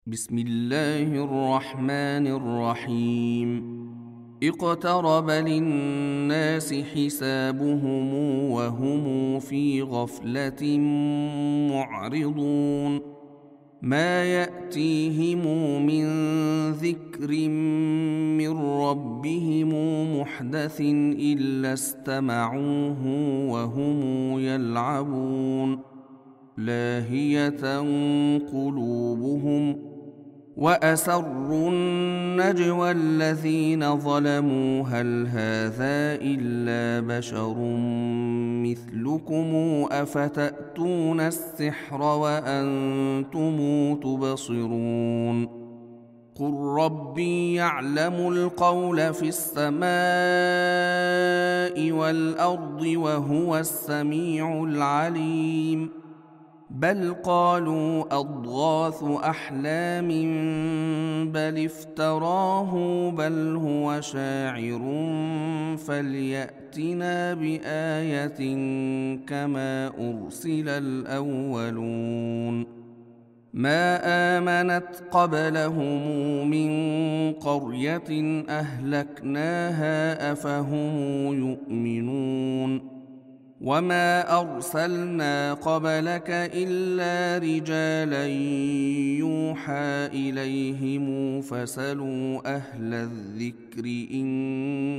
بسم الله الرحمن الرحيم. اقترب للناس حسابهم وهم في غفلة معرضون. ما يأتيهم من ذكر من ربهم محدث إلا استمعوه وهم يلعبون. لاهية قلوبهم وأسروا النجوى الذين ظلموا هل هذا إلا بشر مثلكم أفتأتون السحر وأنتم تبصرون. قل ربي يعلم القول في السماء والأرض وهو السميع العليم. بل قالوا أضغاث أحلام بل افتراه بل هو شاعر فليأتنا بآية كما أرسل الأولون. ما آمنت قبلهم من قرية أهلكناها أفهم يؤمنون. وما أرسلنا قبلك إلا رجالا يوحى إليهم فاسألوا أهل الذكر إن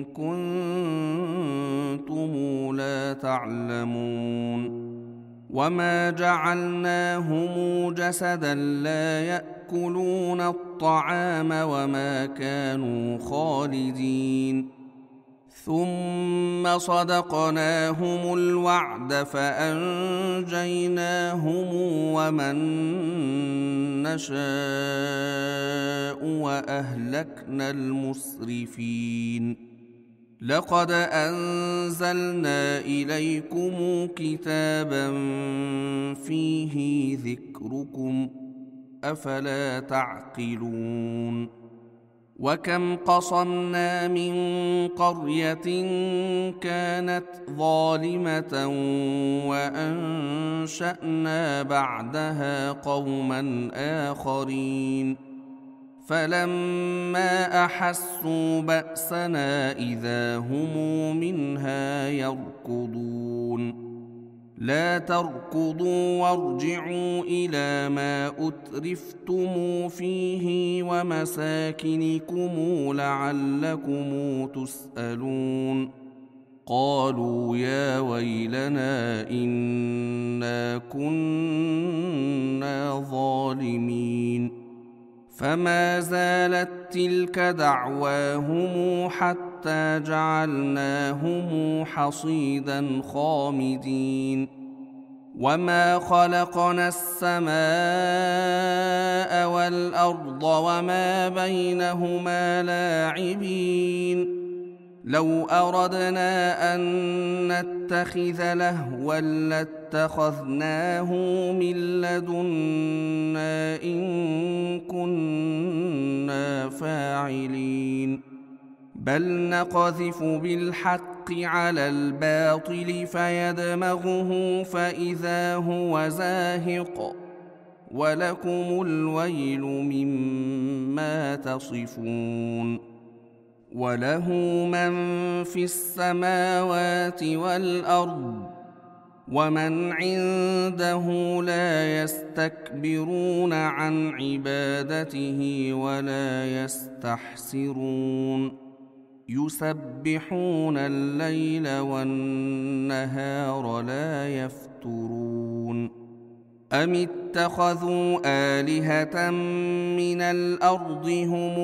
كنتم لا تعلمون. وما جعلناهم جسدا لا يأكلون الطعام وما كانوا خالدين. ثم صدقناهم الوعد فأنجيناهم ومن نشاء وأهلكنا المسرفين. لقد أنزلنا إليكم كتابا فيه ذكركم أفلا تعقلون. وكم قصمنا من قرية كانت ظالمة وأنشأنا بعدها قوما آخرين فلما أحسوا بأسنا إذا هم منها يركضون. لا تركضوا وارجعوا إلى ما أترفتم فيه ومساكنكم لعلكم تسألون. قالوا يا ويلنا إنا كنا ظالمين. فما زالت تلك دعواهم حتى جعلناهم حصيدا خامدين. وما خلقنا السماء والأرض وما بينهما لاعبين. لو أردنا أن نتخذ لهوا لاتخذناه من لدنا إن كنا فاعلين. بل نقذف بالحق على الباطل فيدمغه فإذا هو زاهق ولكم الويل مما تصفون. وله من في السماوات والأرض ومن عنده لا يستكبرون عن عبادته ولا يستحسرون. يسبحون الليل والنهار لا يفترون. أم اتخذوا آلهة من الأرض هم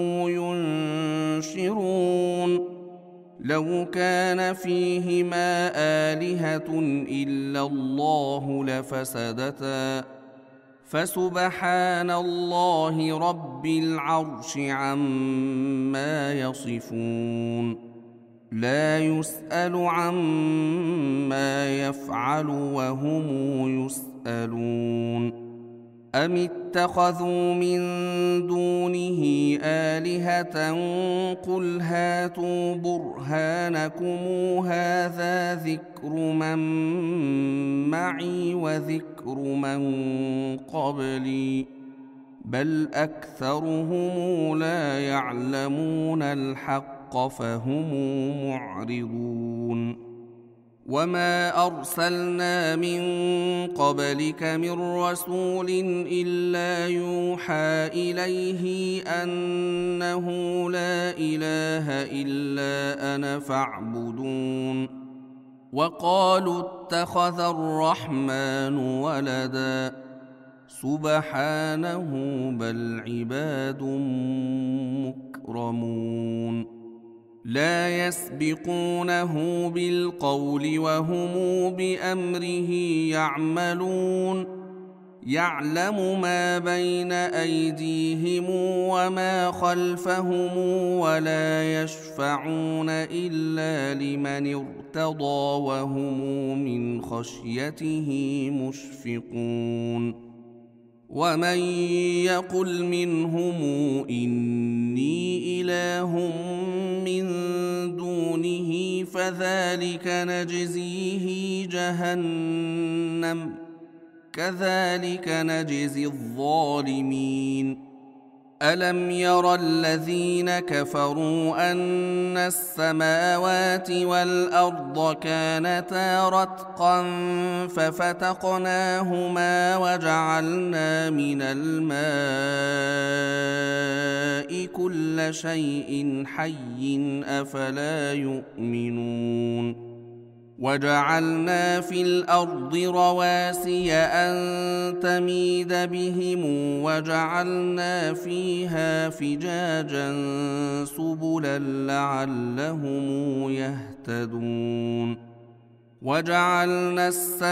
ينشرون. لو كان فيهما آلهة إلا الله لفسدتا فسبحان الله رب العرش عما يصفون. لا يسأل عما يفعل وهم يسألون. أم اتخذوا من دونه آلهة قل هاتوا برهانكم هذا ذكر من معي وذكر من قبلي بل أكثرهم لا يعلمون الحق فهم معرضون وما أرسلنا من قبلك من رسول إلا يوحى إليه أنه لا إله إلا أنا فاعبدون وقالوا اتخذ الرحمن ولدا سبحانه بل عباد مكرمون لا يسبقونه بالقول وهم بأمره يعملون يعلم ما بين أيديهم وما خلفهم ولا يشفعون إلا لمن ارتضى وهم من خشيته مشفقون ومن يقل منهم إني إله من دونه فذلك نجزيه جهنم كذلك نجزي الظالمين ألم ير الذين كفروا أن السماوات والأرض كانتا رتقا ففتقناهما وجعلنا من الماء كل شيء حي أفلا يؤمنون وجعلنا في الأرض رواسي أن تميد بهم وجعلنا فيها فجاجا سبلا لعلهم يهتدون وجعلنا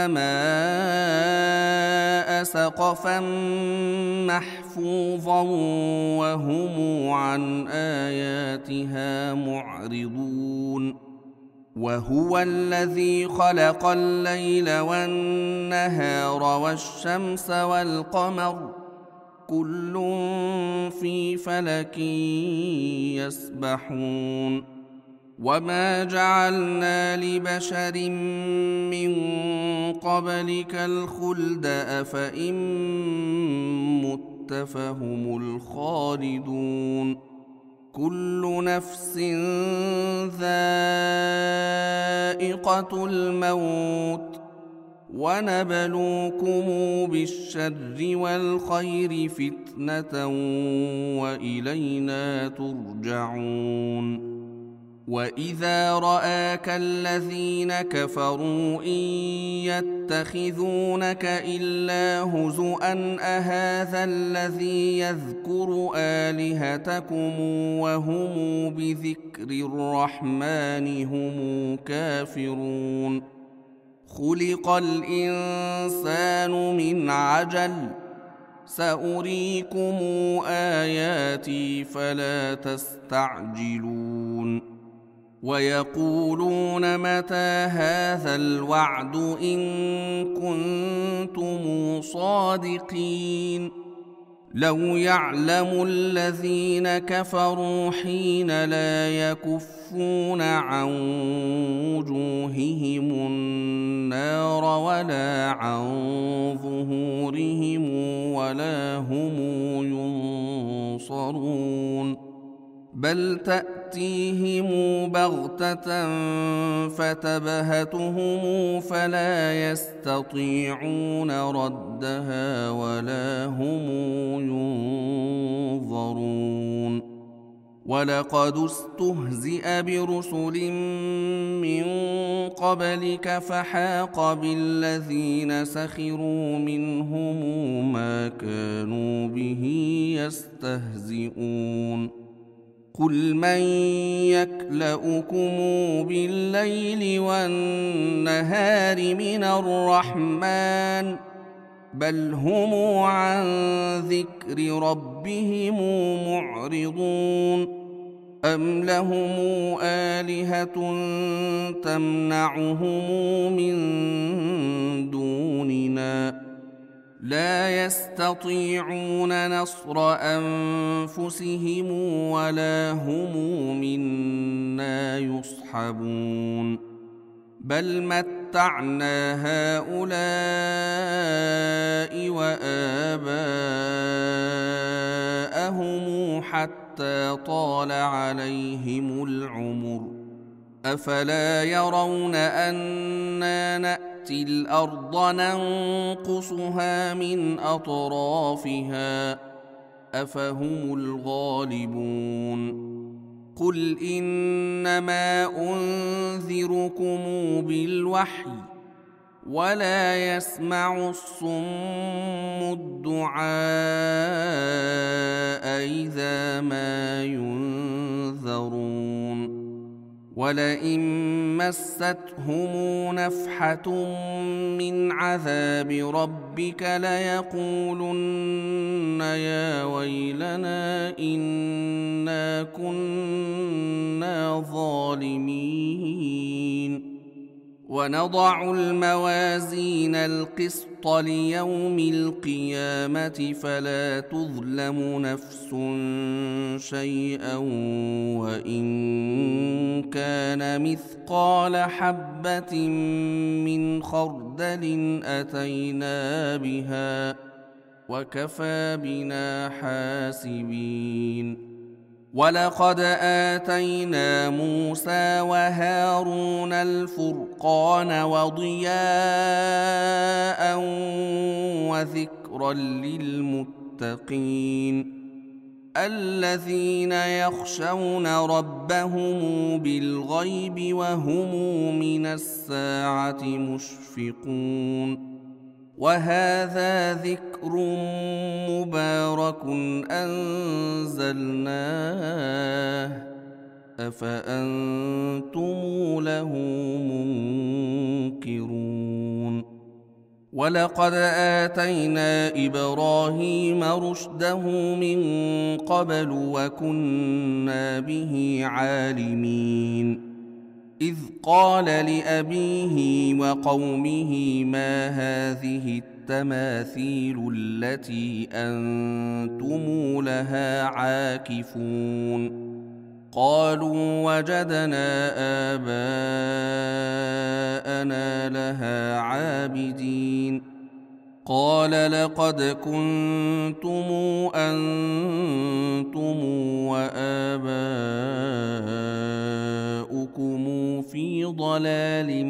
السماء سقفا محفوظا وهم عن آياتها معرضون وهو الذي خلق الليل والنهار والشمس والقمر كل في فلك يسبحون وما جعلنا لبشر من قبلك الخلد أفإن مت فهم الخالدون كل نفس ذائقة الموت ونبلوكم بالشر والخير فتنة وإلينا ترجعون وإذا رآك الذين كفروا إن يتخذونك إلا هزؤا أهذا الذي يذكر آلهتكم وهم بذكر الرحمن هم كافرون خلق الإنسان من عجل سأريكم آياتي فلا تستعجلون ويقولون متى هذا الوعد إن كنتم صادقين لو يعلم الذين كفروا حين لا يكفون عن وجوههم النار ولا عن ظهورهم ولا هم ينصرون بل تأتيهم بغتة فتبهتهم فلا يستطيعون ردها ولا هم ينظرون ولقد استهزئ برسل من قبلك فحاق بالذين سخروا منهم ما كانوا به يستهزئون قل من يكلؤكم بالليل والنهار من الرحمن بل هم عن ذكر ربهم معرضون أم لهم آلهة تمنعهم من دوننا لا يستطيعون نصر أنفسهم ولا هم منا يصحبون بل متعنا هؤلاء وآباءهم حتى طال عليهم العمر أفلا يرون أنا نأتي الأرض ننقصها من أطرافها أفهم الغالبون قل إنما أنذركم بالوحي ولا يسمع الصم الدعاء إذا ما ينذرون ولئن مستهم نفحة من عذاب ربك ليقولن يا ويلنا إنا كنا ظالمين ونضع الموازين القسط ليوم القيامة فلا تظلم نفس شيئا وإن كان مثقال حبة من خردل أتينا بها وكفى بنا حاسبين ولقد آتينا موسى وهارون الفرقان وضياء وذكرا للمتقين الذين يخشون ربهم بالغيب وهم من الساعة مشفقون وهذا ذكر مبارك أنزلناه أفأنتم له منكرون ولقد آتينا إبراهيم رشده من قبل وكنا به عالمين إذ قال لأبيه وقومه ما هذه التماثيل التي أنتم لها عاكفون قالوا وجدنا آباءنا لها عابدين قال لقد كنتم أنتم وآباؤكم في ضلال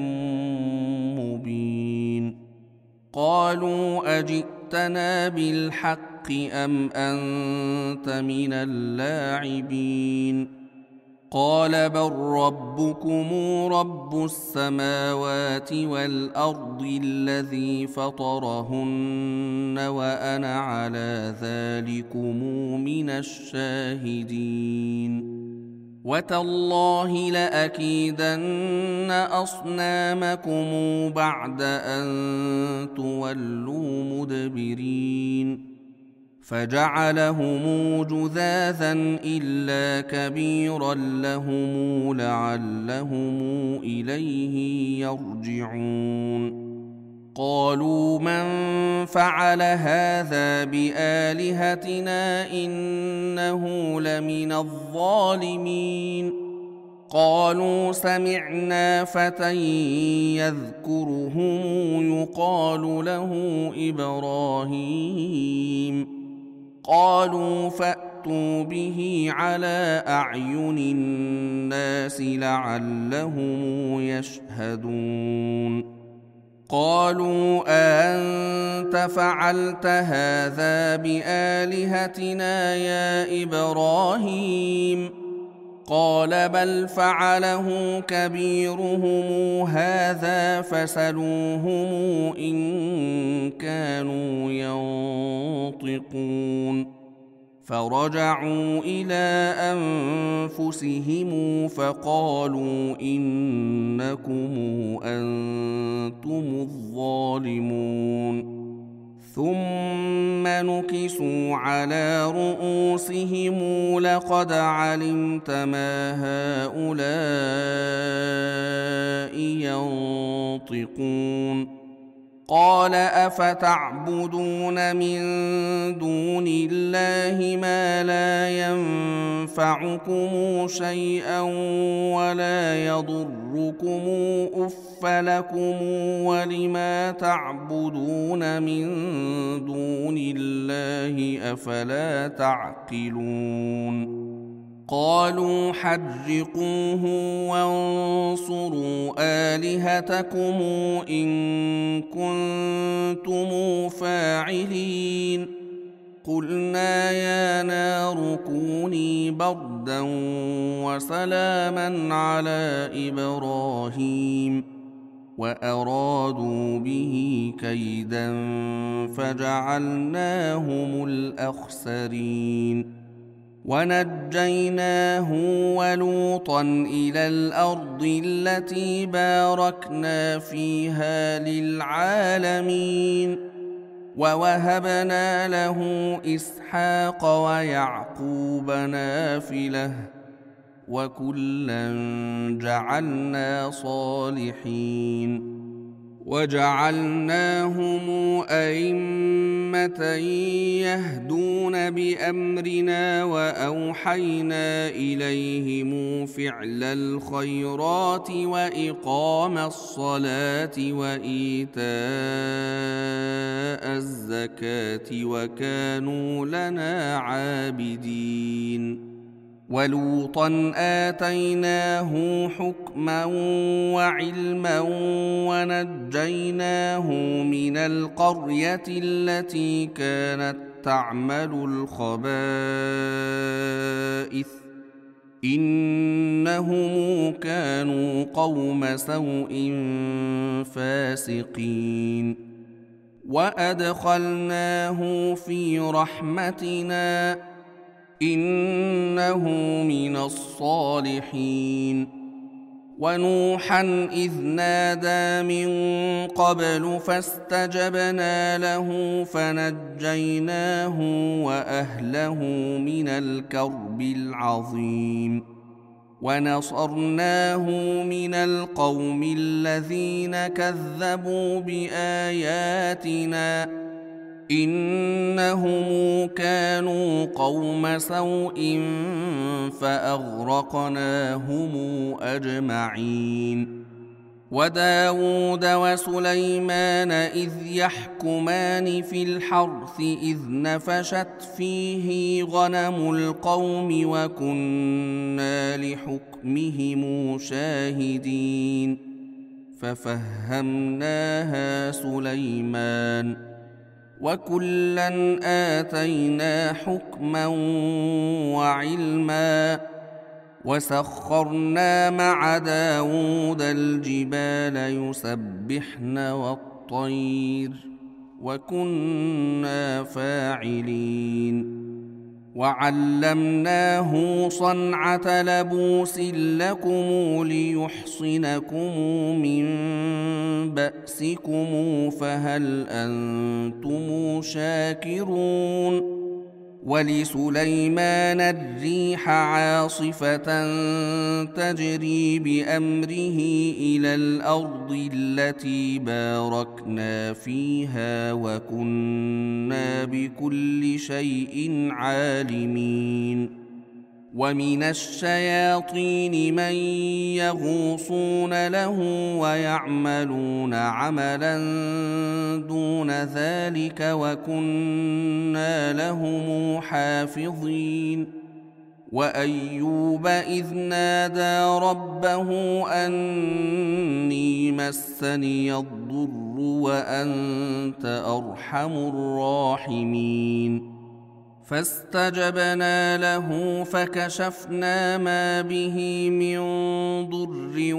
مبين قالوا أجئتنا بالحق أم أنت من اللاعبين قال بل ربكم رب السماوات والأرض الذي فطرهن وأنا على ذلكم من الشاهدين وتالله لأكيدن أصنامكم بعد أن تولوا مدبرين فجعلهم جذاذا إلا كبيرا لهم لعلهم إليه يرجعون قالوا من فعل هذا بآلهتنا إنه لمن الظالمين قالوا سمعنا فتى يذكرهم يقال له إبراهيم قالوا فأتوا به على أعين الناس لعلهم يشهدون قالوا أأنت فعلت هذا بآلهتنا يا إبراهيم قال بل فعله كبيرهم هذا فسلوهم إن كانوا ينطقون فرجعوا إلى أنفسهم فقالوا إنكم أنتم الظالمون ثم نكسوا على رؤوسهم لقد علمت ما هؤلاء ينطقون قال أفتعبدون من دون الله ما لا ينفعكم شيئا ولا يضركم أف لكم ولما تعبدون من دون الله أفلا تعقلون قالوا حرقوه وانصروا آلهتكم إن كنتم فاعلين قلنا يا نار كوني بردا وسلاما على إبراهيم وأرادوا به كيدا فجعلناهم الأخسرين ونجيناه ولوطا إلى الأرض التي باركنا فيها للعالمين ووهبنا له إسحاق ويعقوب نافلة وكلا جعلنا صالحين وجعلناهم أئمة يهدون بأمرنا وأوحينا إليهم فعل الخيرات وإقام الصلاة وإيتاء الزكاة وكانوا لنا عابدين ولوطا آتيناه حكما وعلما ونجيناه من القرية التي كانت تعمل الخبائث إنهم كانوا قوم سوء فاسقين وأدخلناه في رحمتنا إنه من الصالحين ونوحا إذ نادى من قبل فاستجبنا له فنجيناه وأهله من الكرب العظيم ونصرناه من القوم الذين كذبوا بآياتنا إنهم كانوا قوم سوء فأغرقناهم أجمعين وداود وسليمان إذ يحكمان في الحرث إذ نفشت فيه غنم القوم وكنا لحكمهم شاهدين ففهمناها سليمان وكلا آتينا حكما وعلما وسخرنا مع داود الجبال يسبحن والطير وكنا فاعلين وعلمناه صنعة لبوس لكم ليحصنكم من بأسكم فهل أنتم شاكرون ولسليمان الريح عاصفة تجري بأمره إلى الأرض التي باركنا فيها وكنا بكل شيء عالمين ومن الشياطين من يغوصون له ويعملون عملا دون ذلك وكنا لهم حافظين وأيوب إذ نادى ربه أني مسني الضر وأنت أرحم الراحمين فاستجبنا له فكشفنا ما به من ضر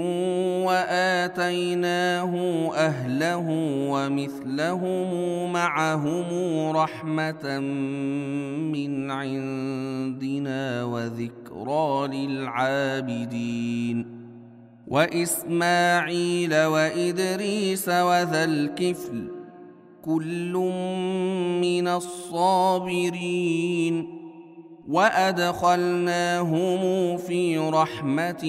وآتيناه أهله ومثلهم معهم رحمة من عندنا وذكرى للعابدين وإسماعيل وإدريس وذا الكفل كل من الصابرين وأدخلناهم في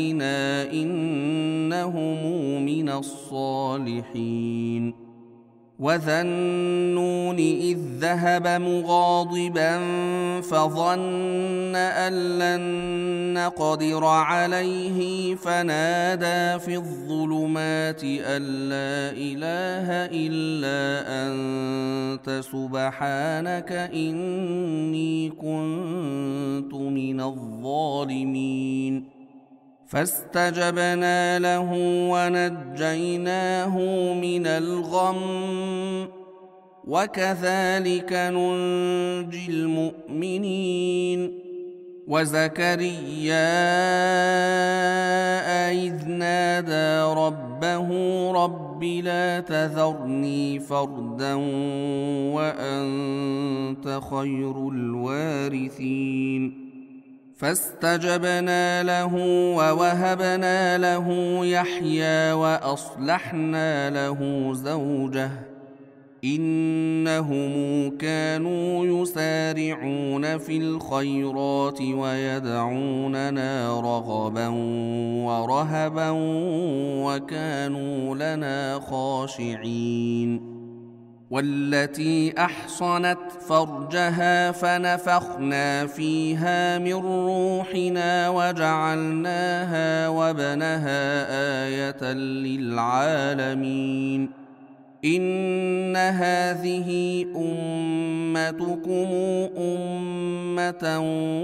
رحمتنا إنهم من الصالحين وذا النون إذ ذهب مغاضبا فظن أن لن نقدر عليه فنادى في الظلمات أن لا إله إلا أنت سبحانك إني كنت من الظالمين. فاستجبنا له ونجيناه من الغم وكذلك ننجي المؤمنين. وزكريا إذ نادى ربه رب لا تذرني فردا وأنت خير الوارثين. فاستجبنا له ووهبنا له يحيى وأصلحنا له زوجه إنهم كانوا يسارعون في الخيرات ويدعوننا رغبا ورهبا وكانوا لنا خاشعين. والتي أحصنت فرجها فنفخنا فيها من روحنا وجعلناها وابنها آية للعالمين. إن هذه أمتكم أمة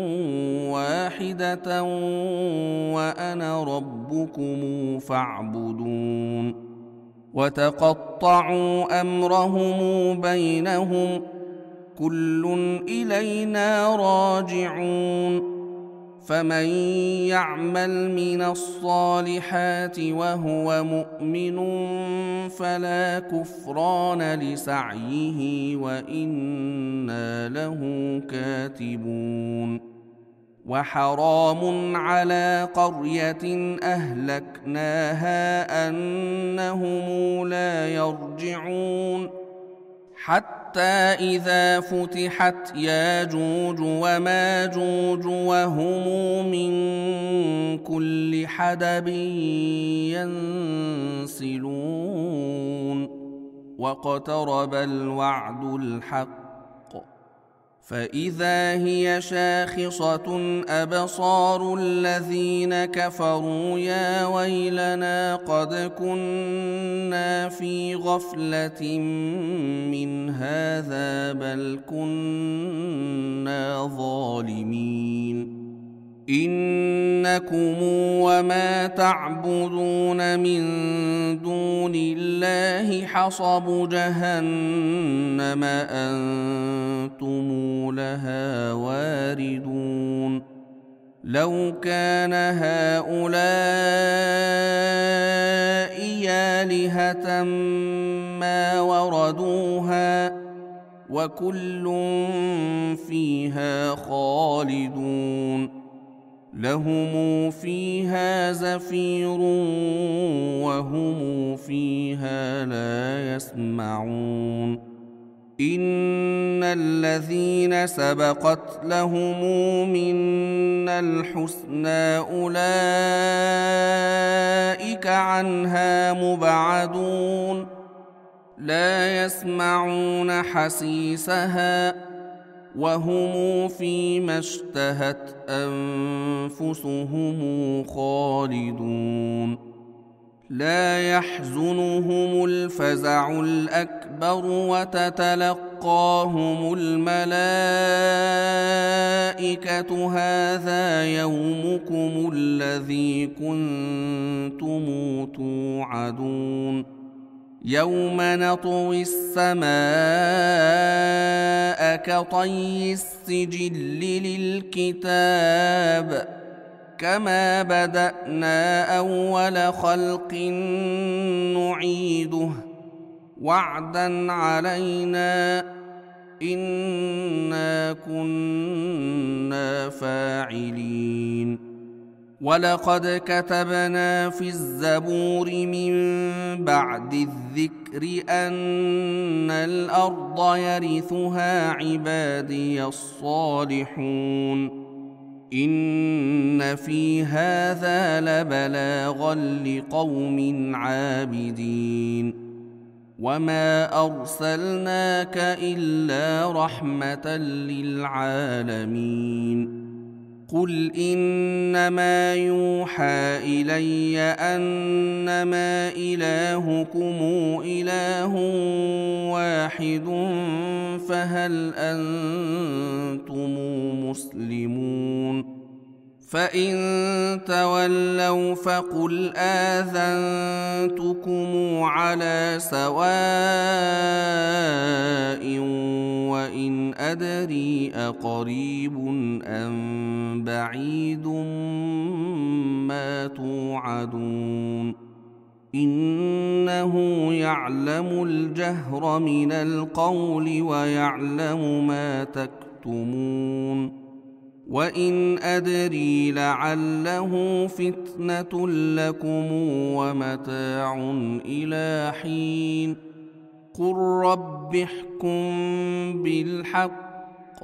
واحدة وأنا ربكم فاعبدون. وتقطعوا أمرهم بينهم كل إلينا راجعون. فمن يعمل من الصالحات وهو مؤمن فلا كفران لسعيه وإنا له كاتبون. وحرام على قرية أهلكناها أنهم لا يرجعون حتى إذا فتحت ياجوج وماجوج وهم من كل حدب ينسلون. واقترب الوعد الحق فإذا هي شاخصة أبصار الذين كفروا يا ويلنا قد كنا في غفلة من هذا بل كنا ظالمين. إنكم وما تعبدون من دون الله حصب جهنم أنتم لها واردون. لو كان هؤلاء آلهة ما وردوها وكل فيها خالدون. لهم فيها زفير وهم فيها لا يسمعون. إن الذين سبقت لهم منا الحسنى أولئك عنها مبعدون. لا يسمعون حسيسها وهم فيما اشتهت أنفسهم خالدون. لا يحزنهم الفزع الأكبر وتتلقاهم الملائكة هذا يومكم الذي كنتم توعدون. يوم نطوي السماء كطي السجل للكتاب كما بدأنا أول خلق نعيده وعدا علينا إنا كنا فاعلين. ولقد كتبنا في الزبور من بعد الذكر أن الأرض يرثها عبادي الصالحون. إن في هذا لبلاغا لقوم عابدين. وما أرسلناك إلا رحمة للعالمين قل إنما يوحى إلي أنما إلهكم إله واحد فهل أنتم مسلمون فإن تولوا فقل آذنتكم على سواء وإن أدري أقريب أم بعيد ما توعدون إنه يعلم الجهر من القول ويعلم ما تكتمون وإن أدري لعله فتنة لكم ومتاع إلى حين قل رب احكم بالحق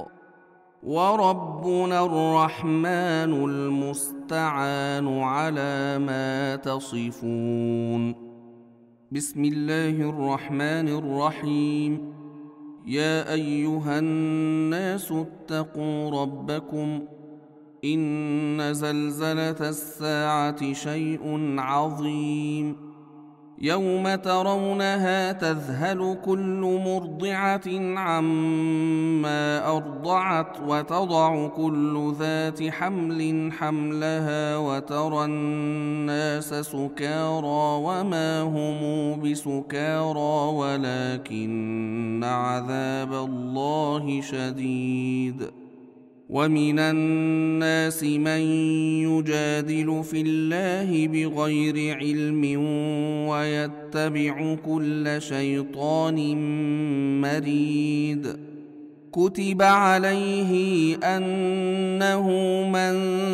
وربنا الرحمن المستعان على ما تصفون بسم الله الرحمن الرحيم يا أيها الناس اتقوا ربكم إن زلزلة الساعة شيء عظيم يوم ترونها تذهل كل مرضعة عما أرضعت وتضع كل ذات حمل حملها وترى الناس سكارى وما هم بسكارى ولكن عذاب الله شديد ومن الناس من يجادل في الله بغير علم ويتبع كل شيطان مريد كتب عليه أنه من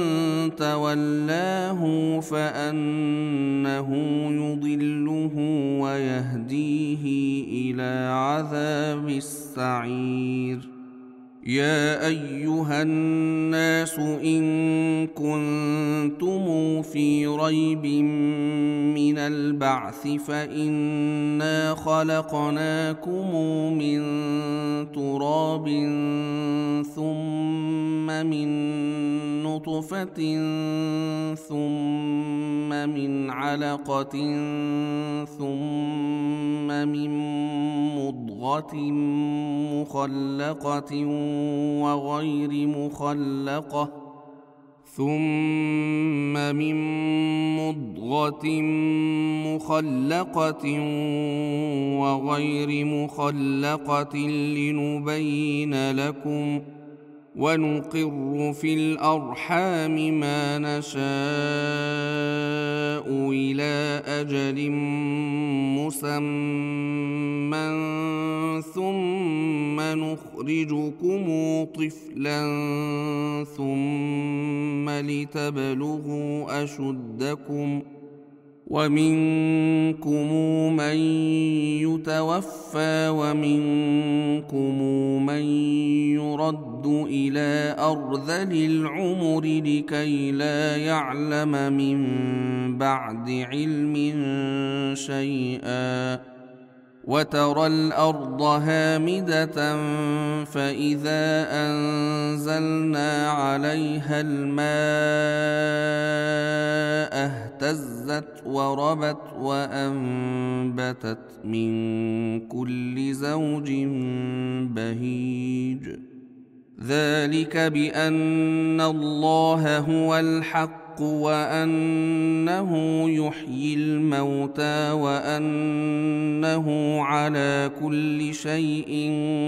تولاه فأنه يضله ويهديه إلى عذاب السعير يا أيها الناس إن كنتم في ريب من البعث فإنا خلقناكم من تراب ثم من نطفة ثم من علقة ثم من مضغة مخلقة وغير مخلقة ثم من مضغة مخلقة وغير مخلقة لنبين لكم ونقر في الأرحام ما نشاء إلى أجل مسمى ثم نخرجكم طفلا ثم لتبلغوا أشدكم ومنكم من يتوفى ومنكم من يرد إلى أرذل العمر لكي لا يعلم من بعد علم شيئا وترى الأرض هامدة فإذا أنزلنا عليها الماء اهتزت وربت وأنبتت من كل زوج بهيج ذلك بأن الله هو الحق وأنه يحيي الموتى وأنه على كل شيء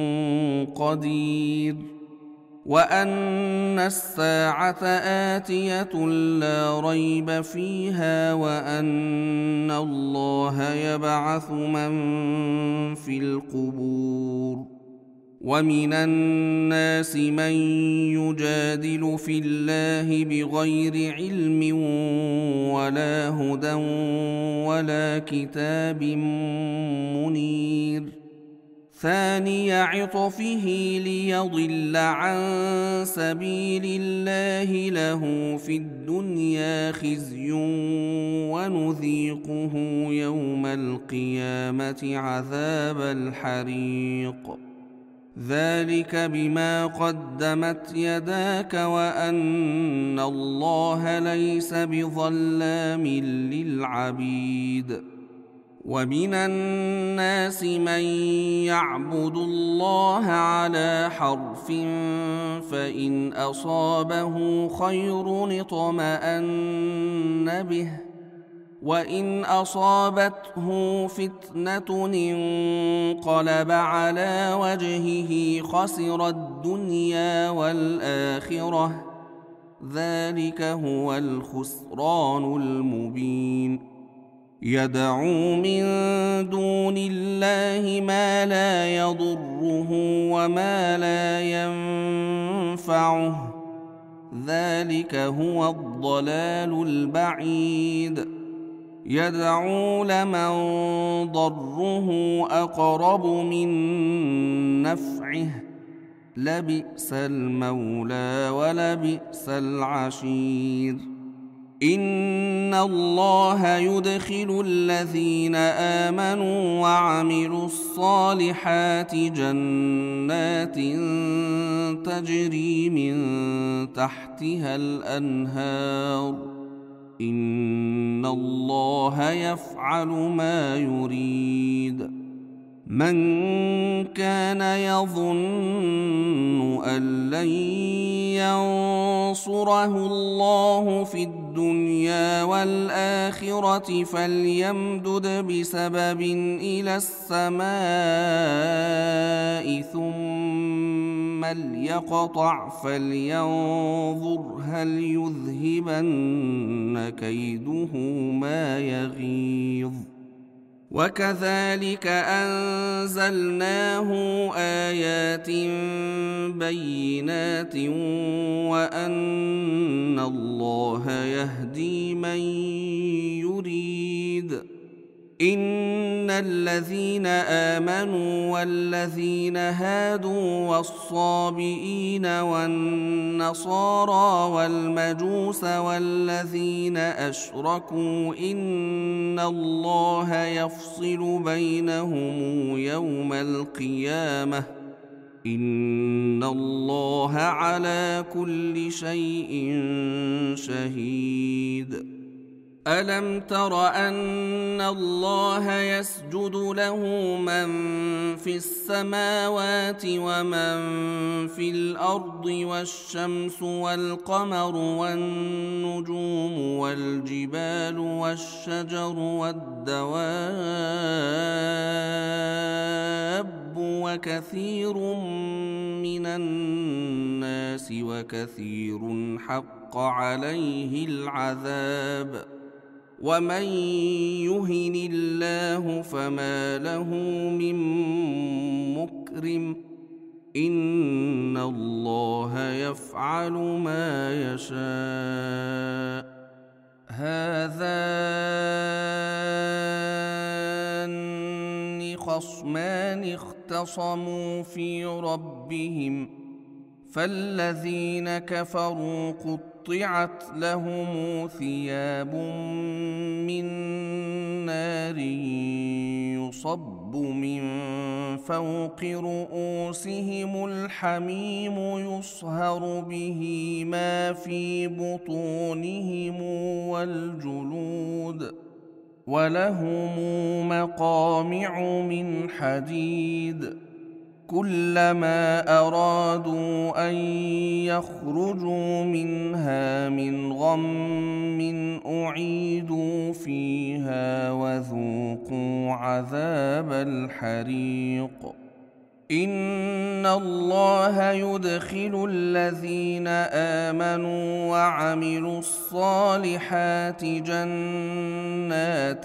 قدير وأن الساعة آتية لا ريب فيها وأن الله يبعث من في القبور ومن الناس من يجادل في الله بغير علم ولا هدى ولا كتاب منير ثاني عطفه ليضل عن سبيل الله له في الدنيا خزي ونذيقه يوم القيامة عذاب الحريق ذلك بما قدمت يداك وأن الله ليس بظلام للعبيد ومن الناس من يعبد الله على حرف فإن أصابه خير اطمأن به وإن أصابته فتنة انقلب على وجهه خسر الدنيا والآخرة ذلك هو الخسران المبين يدعو من دون الله ما لا يضره وما لا ينفعه ذلك هو الضلال البعيد يدعو لمن ضره أقرب من نفعه لبئس المولى ولبئس العشير إن الله يدخل الذين آمنوا وعملوا الصالحات جنات تجري من تحتها الأنهار إن الله يفعل ما يريد من كان يظن أن لن ينصره الله في الدنيا والآخرة فليمدد بسبب إلى السماء ثم ليقطع فلينظر هل يذهبن كيده ما يغيظ وكذلك أنزلناه آيات بينات وأن الله يهدي من يريد إن الذين آمنوا والذين هادوا والصابئين والنصارى والمجوس والذين أشركوا إن الله يفصل بينهم يوم القيامة إن الله على كل شيء شهيد ألم تر أن الله يسجد له من في السماوات ومن في الأرض والشمس والقمر والنجوم والجبال والشجر والدواب وكثير من الناس وكثير حق عليه العذاب ومن يهن الله فما له من مكرم إن الله يفعل ما يشاء هذان خصمان اختصموا في ربهم فالذين كفروا قطعت لهم ثياب من نار يصب من فوق رؤوسهم الحميم يصهر به ما في بطونهم والجلود ولهم مقامع من حديد كلما أرادوا أن يخرجوا منها من غم أعيدوا فيها وذوقوا عذاب الحريق إن الله يدخل الذين آمنوا وعملوا الصالحات جنات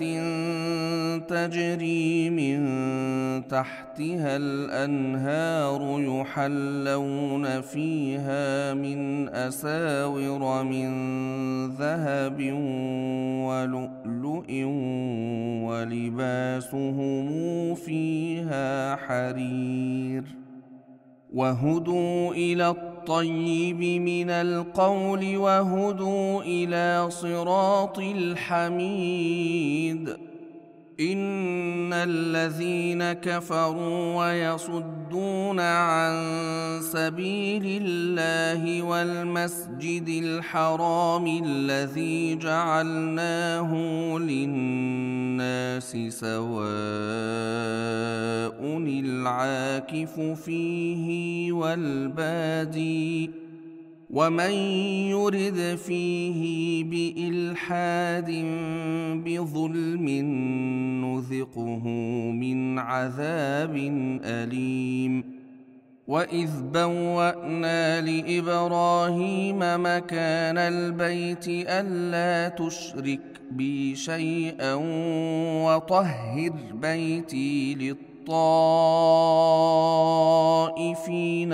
تجري من تحتها الأنهار يحلون فيها من أساور من ذهب ولؤلؤا لؤلؤ ولباسهم فيها حرير وهدوا إلى الطيب من القول وهدوا إلى صراط الحميد إن الذين كفروا ويصدون عن سبيل الله والمسجد الحرام الذي جعلناه للناس سواء العاكف فيه والبادي ومن يرد فيه بإلحاد بظلم نذقه من عذاب أليم وإذ بوأنا لإبراهيم مكان البيت ألا تشرك بي شيئا وطهر بيتي للطائفين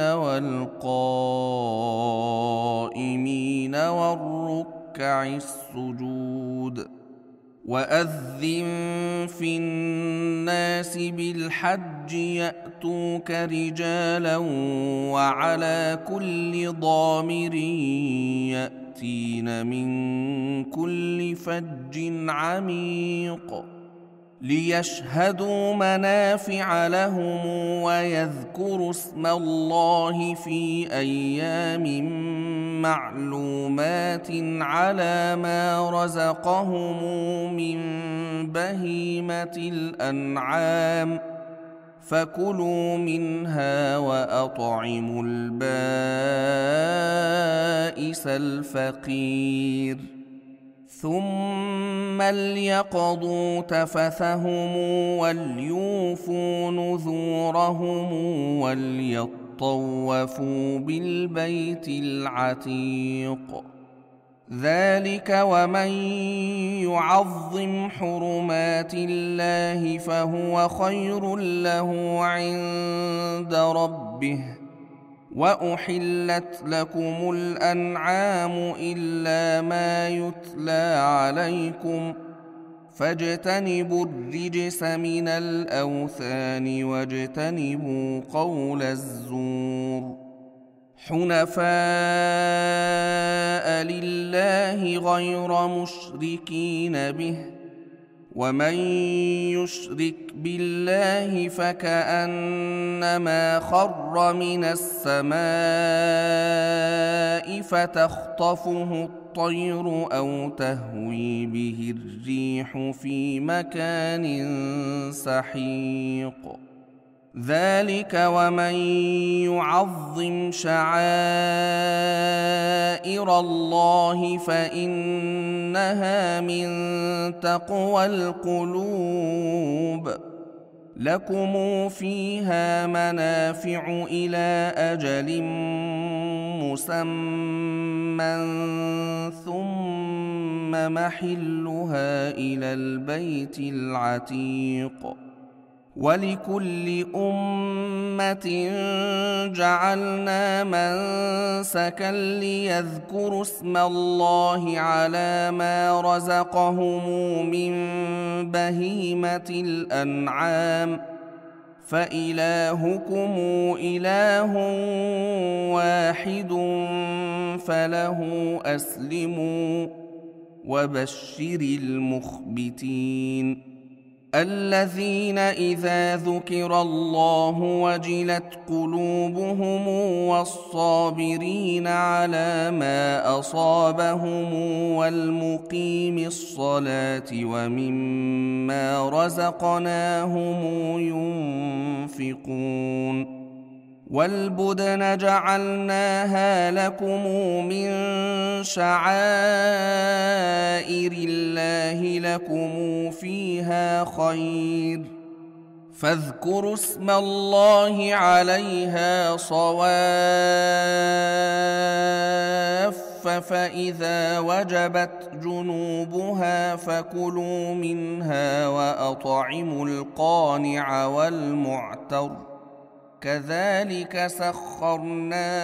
والقائمين والركع السجود وأذن في الناس بالحج يأتوك رجالا وعلى كل ضامر يأتين من كل فج عميق ليشهدوا منافع لهم ويذكروا اسم الله في أيام معلومات على ما رزقهم من بهيمة الأنعام فكلوا منها وأطعموا البائس الفقير ثم ليقضوا تفثهم وليوفوا نذورهم وليطوفوا بالبيت العتيق ذلك ومن يعظم حرمات الله فهو خير له عند ربه وأحلت لكم الأنعام إلا ما يتلى عليكم فاجتنبوا الرجس من الأوثان واجتنبوا قول الزور حنفاء لله غير مشركين به ومن يشرك بالله فكأنما خر من السماء فتخطفه الطير أو تهوي به الريح في مكان سحيق ذلك ومن يعظم شعائر الله فإنها من تقوى القلوب لكم فيها منافع إلى أجل مسمى ثم محلها إلى البيت العتيق ولكل أمة جعلنا منسكا ليذكروا اسم الله على ما رزقهم من بهيمة الأنعام فإلهكم إله واحد فله أسلموا وبشر المخبتين الذين إذا ذكر الله وجلت قلوبهم والصابرين على ما أصابهم والمقيم الصلاة ومما رزقناهم ينفقون والبدن جعلناها لكم من شعائر الله لكم فيها خير فاذكروا اسم الله عليها صواف فإذا وجبت جنوبها فكلوا منها وأطعموا القانع والمعتر كذلك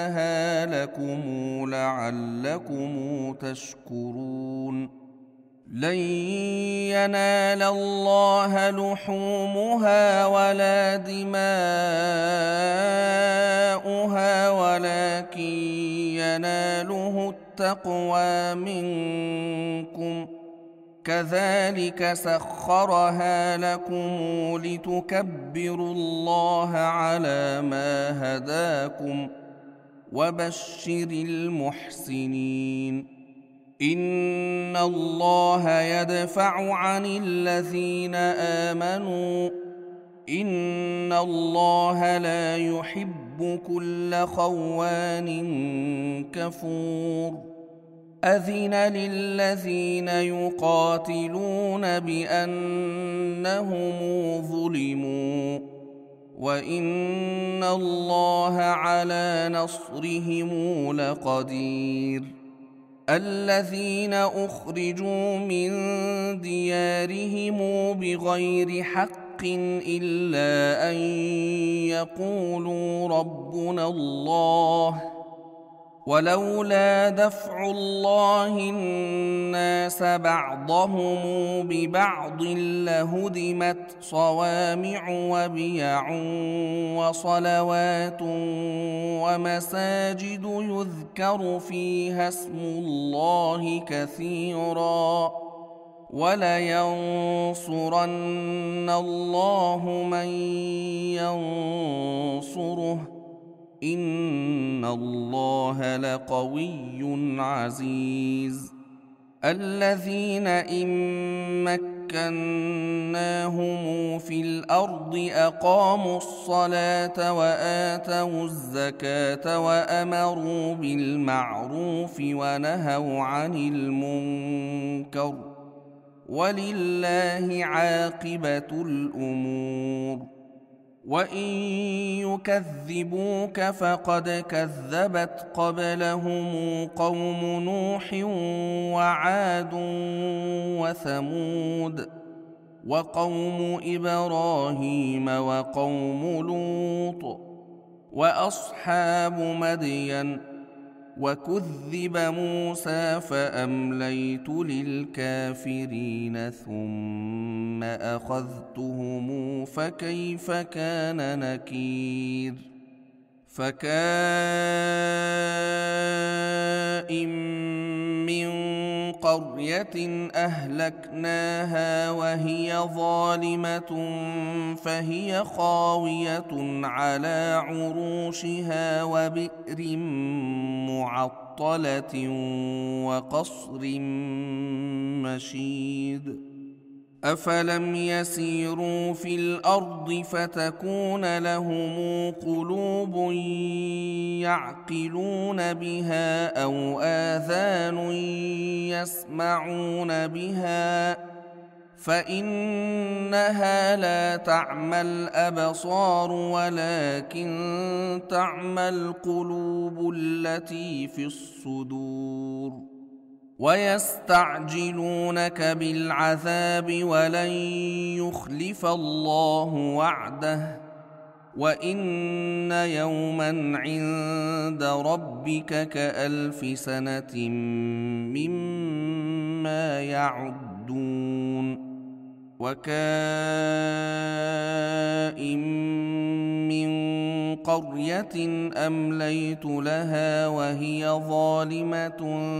سخرناها لكم لعلكم تشكرون لن ينال الله لحومها ولا دماؤها ولكن يناله التقوى منكم كذلك سخرها لكم لتكبروا الله على ما هداكم وبشر المحسنين إن الله يدفع عن الذين آمنوا إن الله لا يحب كل خوان كفور أذن للذين يقاتلون بأنهم ظلموا وإن الله على نصرهم لقدير الذين أخرجوا من ديارهم بغير حق إلا أن يقولوا ربنا الله ولولا دفع الله الناس بعضهم ببعض لهدمت صوامع وبيع وصلوات ومساجد يذكر فيها اسم الله كثيرا ولينصرن الله من ينصره إن الله لقوي عزيز الذين إن مكناهم في الأرض أقاموا الصلاة وآتوا الزكاة وأمروا بالمعروف ونهوا عن المنكر ولله عاقبة الأمور وإن يكذبوك فقد كذبت قبلهم قوم نوح وعاد وثمود وقوم إبراهيم وقوم لوط وأصحاب مدين وكذب موسى فأمليت للكافرين ثم أخذتهم فكيف كان نكير فكائن من قرية أهلكناها وهي ظالمة فهي خاوية على عروشها وبئر معطلة وقصر مشيد أفلم يسيروا في الأرض فتكون لهم قلوب يعقلون بها أو آذان يسمعون بها فإنها لا تعمى الأبصار ولكن تعمى القلوب التي في الصدور ويستعجلونك بالعذاب ولن يخلف الله وعده وإن يوما عند ربك كألف سنة مما يعدون وكائن من قرية أمليت لها وهي ظالمة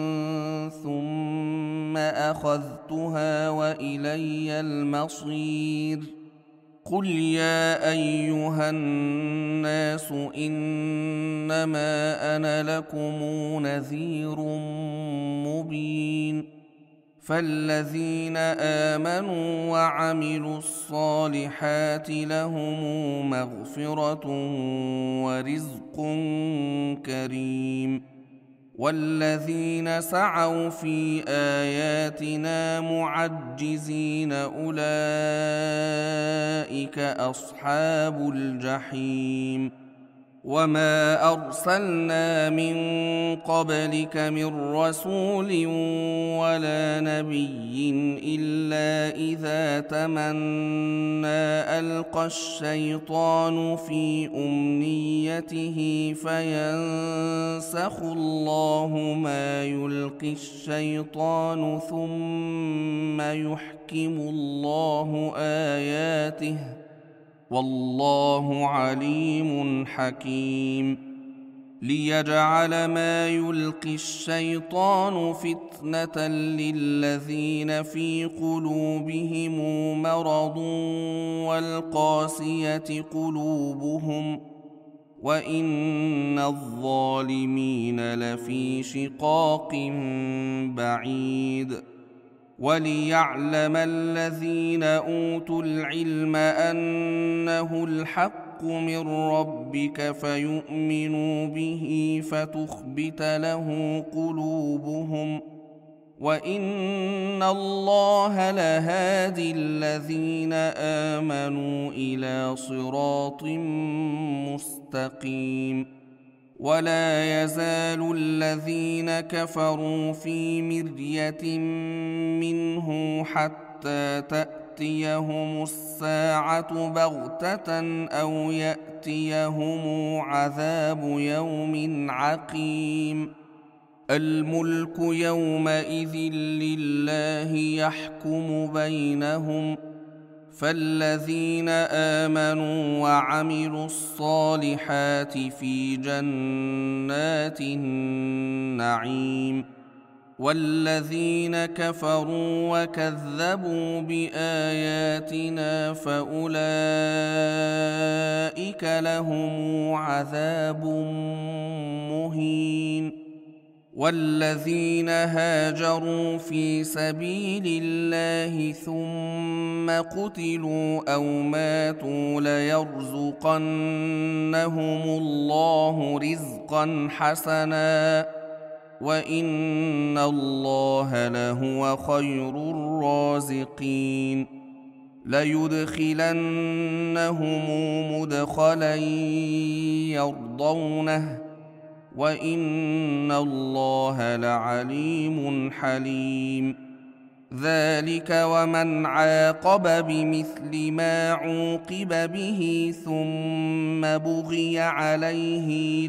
ثم أخذتها وإلي المصير قل يا أيها الناس إنما أنا لكم نذير مبين فالذين آمنوا وعملوا الصالحات لهم مغفرة ورزق كريم والذين سعوا في آياتنا معجزين أولئك أصحاب الجحيم وما أرسلنا من قبلك من رسول ولا نبي إلا إذا تمنى ألقى الشيطان في أمنيته فينسخ الله ما يلقي الشيطان ثم يحكم الله آياته والله عليم حكيم ليجعل ما يلقي الشيطان فتنة للذين في قلوبهم مرض والقاسية قلوبهم وإن الظالمين لفي شقاق بعيد وليعلم الذين أوتوا العلم أنه الحق من ربك فيؤمنوا به فتخبت له قلوبهم وإن الله لهادي الذين آمنوا إلى صراط مستقيم ولا يزال الذين كفروا في مرية منه حتى تأتيهم الساعة بغتة أو يأتيهم عذاب يوم عقيم الملك يومئذ لله يحكم بينهم فالذين آمنوا وعملوا الصالحات في جنات النعيم والذين كفروا وكذبوا بآياتنا فأولئك لهم عذاب مهين والذين هاجروا في سبيل الله ثم قتلوا أو ماتوا ليرزقنهم الله رزقا حسنا وإن الله لهو خير الرازقين ليدخلنهم مدخلا يرضونه وإن الله لعليم حليم ذلك ومن عاقب بمثل ما عوقب به ثم بغي عليه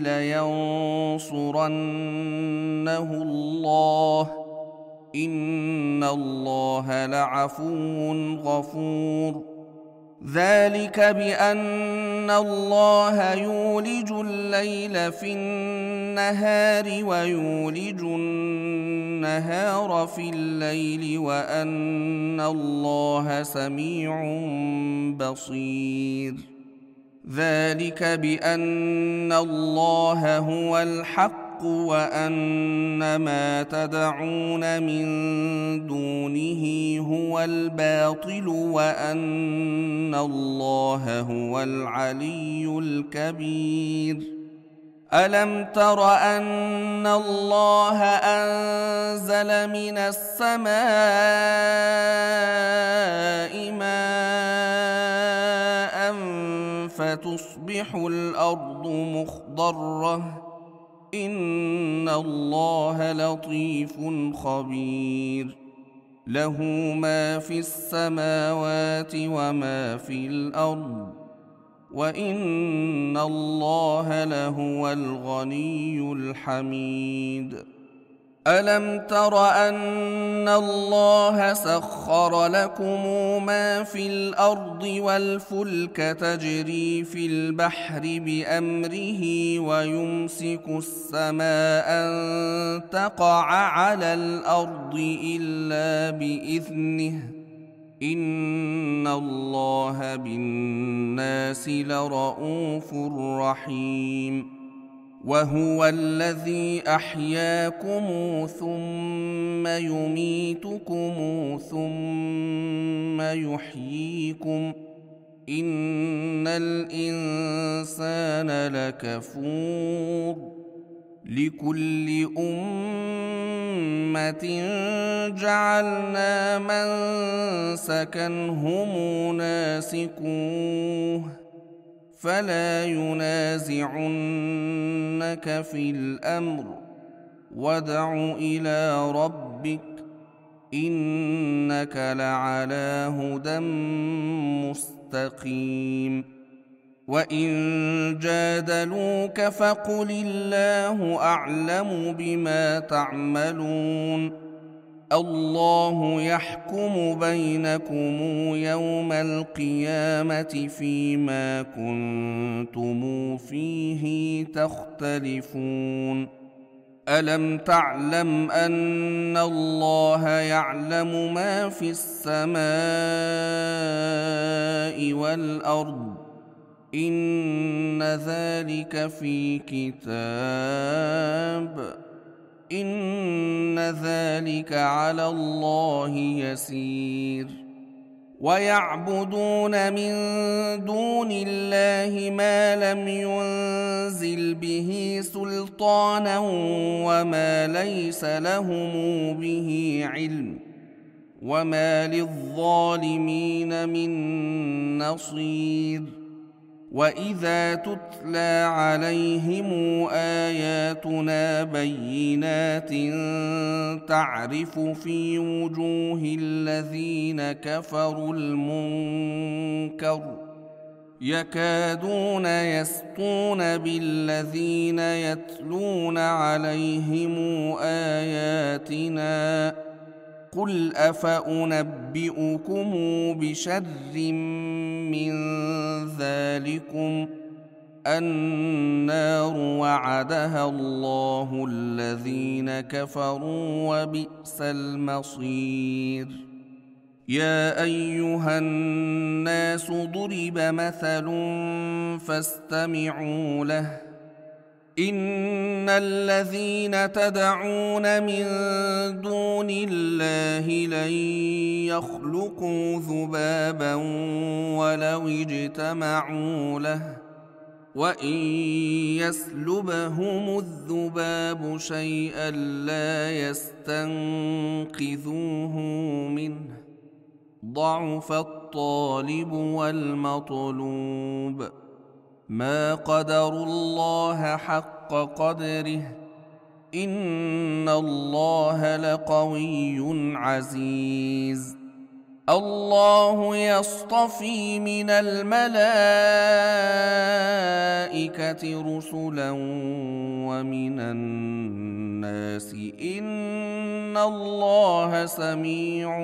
لينصرنه الله إن الله لعفو غفور ذلك بأن الله يولج الليل في النهار ويولج النهار في الليل وأن الله سميع بصير ذلك بأن الله هو الحق وأن ما تدعون من دونه هو الباطل وأن الله هو العلي الكبير ألم تر أن الله أنزل من السماء ماء فتصبح الأرض مخضرة إن الله لطيف خبير له ما في السماوات وما في الأرض وإن الله لهو الغني الحميد ألم تر أن الله سخر لكم ما في الأرض والفلك تجري في البحر بأمره ويمسك السماء أن تقع على الأرض إلا بإذنه إن الله بالناس لرءوف رحيم وهو الذي أحياكم ثم يميتكم ثم يحييكم إن الإنسان لكفور لكل أمة جعلنا منسكا هم ناسكوه فلا ينازعنك في الأمر وادع إلى ربك إنك لعلى هدى مستقيم. وإن جادلوك فقل الله أعلم بما تعملون الله يحكم بينكم يوم القيامة فيما كنتم فيه تختلفون ألم تعلم أن الله يعلم ما في السماء والأرض إن ذلك في كتاب إن ذلك على الله يسير ويعبدون من دون الله ما لم ينزل به سلطانا وما ليس لهم به علم وما للظالمين من نصير وإذا تتلى عليهم آياتنا بينات تعرف في وجوه الذين كفروا المنكر يكادون يسطون بالذين يتلون عليهم آياتنا قل أفأنبئكم بشر من ذلكم النار وعدها الله الذين كفروا وبئس المصير يا أيها الناس ضرب مثل فاستمعوا له إن الذين تدعون من دون الله لن يخلقوا ذبابا ولو اجتمعوا له وإن يسلبهم الذباب شيئا لا يستنقذوه منه ضعف الطالب والمطلوب ما قدروا الله حق قدره إن الله لقوي عزيز الله يصطفي من الملائكة رسلا ومن الناس إن الله سميع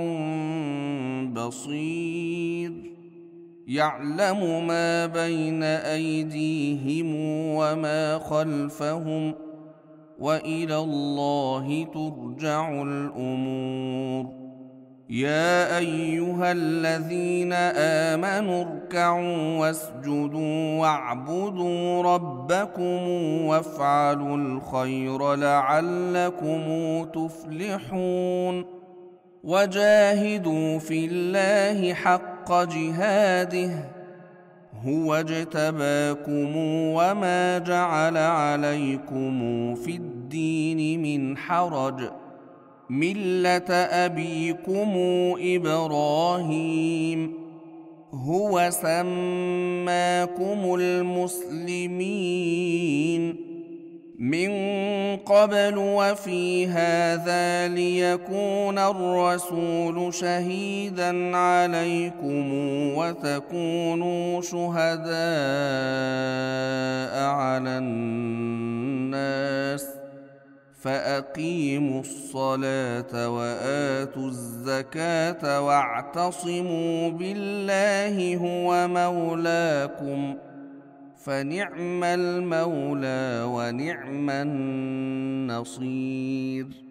بصير يعلم ما بين أيديهم وما خلفهم وإلى الله ترجع الأمور يا أيها الذين آمنوا اركعوا واسجدوا واعبدوا ربكم وافعلوا الخير لعلكم تفلحون وجاهدوا في الله حق جهاده هو اجتباكم وما جعل عليكم في الدين من حرج ملة أبيكم إبراهيم هو سماكم المسلمين من قبل وفي هذا ليكون الرسول شهيدا عليكم وتكونوا شهداء على الناس فأقيموا الصلاة وآتوا الزكاة واعتصموا بالله هو مولاكم فنعم المولى ونعم النصير